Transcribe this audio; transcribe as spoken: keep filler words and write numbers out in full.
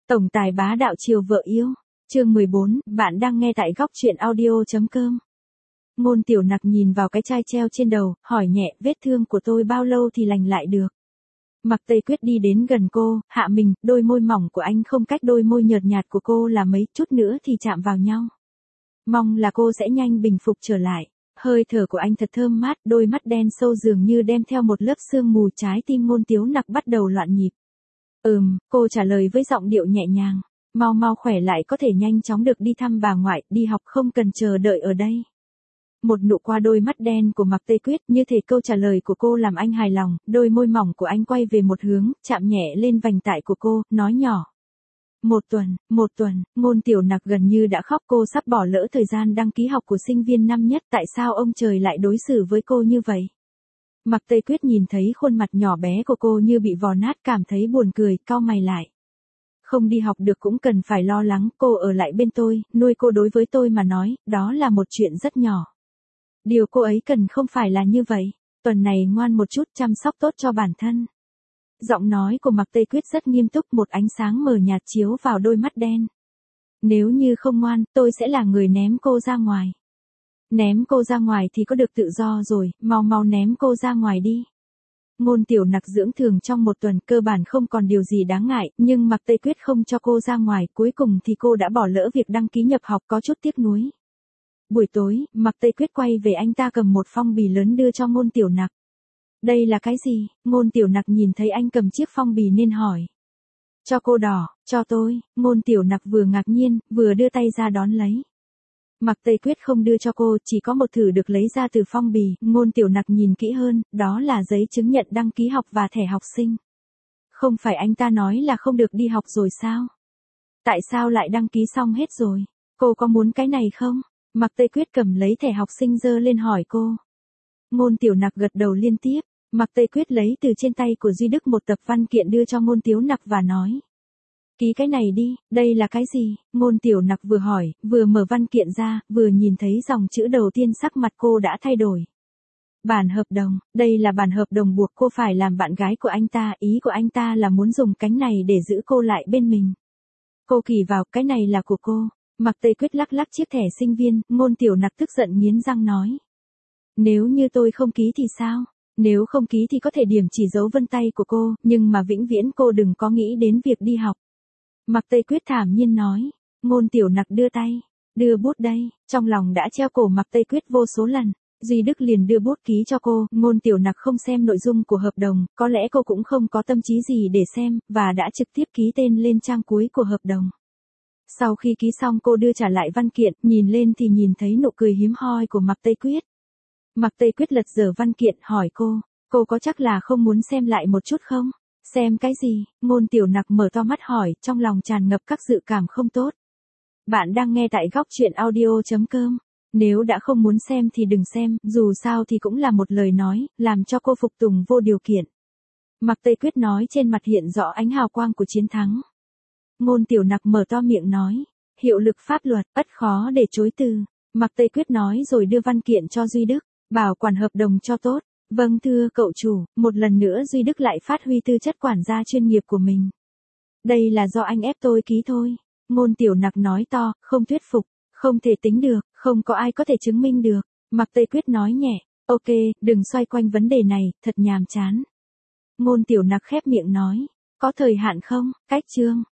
Tổng tài bá đạo chiều vợ yêu. Chương mười bốn, bạn đang nghe tại góc truyện audio.com. Ngôn Tiểu Nặc nhìn vào cái chai treo trên đầu, hỏi nhẹ, vết thương của tôi bao lâu thì lành lại được? Mạc Tây Quyết đi đến gần cô, hạ mình, đôi môi mỏng của anh không cách đôi môi nhợt nhạt của cô là mấy, chút nữa thì chạm vào nhau. Mong là cô sẽ nhanh bình phục trở lại. Hơi thở của anh thật thơm mát, đôi mắt đen sâu dường như đem theo một lớp sương mù, trái tim Ngôn Tiếu Nặc bắt đầu loạn nhịp. Ừm, cô trả lời với giọng điệu nhẹ nhàng. Mau mau khỏe lại có thể nhanh chóng được đi thăm bà ngoại, đi học không cần chờ đợi ở đây. Một nụ qua đôi mắt đen của Mạc Tây Quyết, như thể câu trả lời của cô làm anh hài lòng, đôi môi mỏng của anh quay về một hướng, chạm nhẹ lên vành tai của cô, nói nhỏ. Một tuần, một tuần, Ngôn Tiểu Nặc gần như đã khóc, cô sắp bỏ lỡ thời gian đăng ký học của sinh viên năm nhất, tại sao ông trời lại đối xử với cô như vậy? Mạc Tây Quyết nhìn thấy khuôn mặt nhỏ bé của cô như bị vò nát, cảm thấy buồn cười, cau mày lại. Không đi học được cũng cần phải lo lắng, cô ở lại bên tôi, nuôi cô đối với tôi mà nói, đó là một chuyện rất nhỏ. Điều cô ấy cần không phải là như vậy, tuần này ngoan một chút, chăm sóc tốt cho bản thân. Giọng nói của Mạc Tây Quyết rất nghiêm túc, một ánh sáng mờ nhạt chiếu vào đôi mắt đen. Nếu như không ngoan, tôi sẽ là người ném cô ra ngoài. Ném cô ra ngoài thì có được tự do rồi, mau mau ném cô ra ngoài đi. Ngôn Tiểu Nặc dưỡng thường trong một tuần, cơ bản không còn điều gì đáng ngại, nhưng Mạc Tây Quyết không cho cô ra ngoài, cuối cùng thì cô đã bỏ lỡ việc đăng ký nhập học, có chút tiếc nuối. Buổi tối, Mạc Tây Quyết quay về, anh ta cầm một phong bì lớn đưa cho Ngôn Tiểu Nặc. Đây là cái gì? Ngôn Tiểu Nặc nhìn thấy anh cầm chiếc phong bì nên hỏi. Cho cô đỏ, cho tôi. Ngôn Tiểu Nặc vừa ngạc nhiên, vừa đưa tay ra đón lấy. Mạc Tây Quyết không đưa cho cô, chỉ có một thử được lấy ra từ phong bì, Ngôn Tiểu Nặc nhìn kỹ hơn, đó là giấy chứng nhận đăng ký học và thẻ học sinh. Không phải anh ta nói là không được đi học rồi sao? Tại sao lại đăng ký xong hết rồi? Cô có muốn cái này không? Mạc Tây Quyết cầm lấy thẻ học sinh giơ lên hỏi cô. Ngôn Tiểu Nặc gật đầu liên tiếp, Mạc Tây Quyết lấy từ trên tay của Duy Đức một tập văn kiện đưa cho Ngôn Tiếu Nặc và nói. Ký cái này đi, đây là cái gì? Ngôn Tiểu Nặc vừa hỏi, vừa mở văn kiện ra, vừa nhìn thấy dòng chữ đầu tiên, sắc mặt cô đã thay đổi. Bản hợp đồng, đây là bản hợp đồng buộc cô phải làm bạn gái của anh ta, ý của anh ta là muốn dùng cánh này để giữ cô lại bên mình. Cô kỳ vào, cái này là của cô. Mạc Tây Quyết lắc lắc chiếc thẻ sinh viên, Ngôn Tiểu Nặc tức giận nghiến răng nói. Nếu như tôi không ký thì sao? Nếu không ký thì có thể điểm chỉ dấu vân tay của cô, nhưng mà vĩnh viễn cô đừng có nghĩ đến việc đi học. Mạc Tây Quyết thản nhiên nói. Ngôn Tiểu Nặc đưa tay. Đưa bút đây. Trong lòng đã treo cổ Mạc Tây Quyết vô số lần. Duy Đức liền đưa bút ký cho cô. Ngôn Tiểu Nặc không xem nội dung của hợp đồng, có lẽ cô cũng không có tâm trí gì để xem, và đã trực tiếp ký tên lên trang cuối của hợp đồng. Sau khi ký xong, cô đưa trả lại văn kiện, nhìn lên thì nhìn thấy nụ cười hiếm hoi của Mạc Tây Quyết. Mạc Tây Quyết lật dở văn kiện, hỏi cô. Cô có chắc là không muốn xem lại một chút không? Xem cái gì? Ngôn Tiểu Nặc mở to mắt hỏi, trong lòng tràn ngập các dự cảm không tốt. Bạn đang nghe tại góc truyện audio.com. Nếu đã không muốn xem thì đừng xem, dù sao thì cũng là một lời nói, làm cho cô phục tùng vô điều kiện. Mạc Tây Quyết nói, trên mặt hiện rõ ánh hào quang của chiến thắng. Ngôn Tiểu Nặc mở to miệng nói. Hiệu lực pháp luật, ắt khó để chối từ. Mạc Tây Quyết nói rồi đưa văn kiện cho Duy Đức. Bảo quản hợp đồng cho tốt. Vâng thưa cậu chủ, một lần nữa Duy Đức lại phát huy tư chất quản gia chuyên nghiệp của mình. Đây là do anh ép tôi ký thôi. Ngôn Tiểu Nặc nói to, không thuyết phục, không thể tính được, không có ai có thể chứng minh được. Mạc Tây Quyết nói nhẹ, ok, đừng xoay quanh vấn đề này, thật nhàm chán. Ngôn Tiểu Nặc khép miệng nói, có thời hạn không? Cách chương.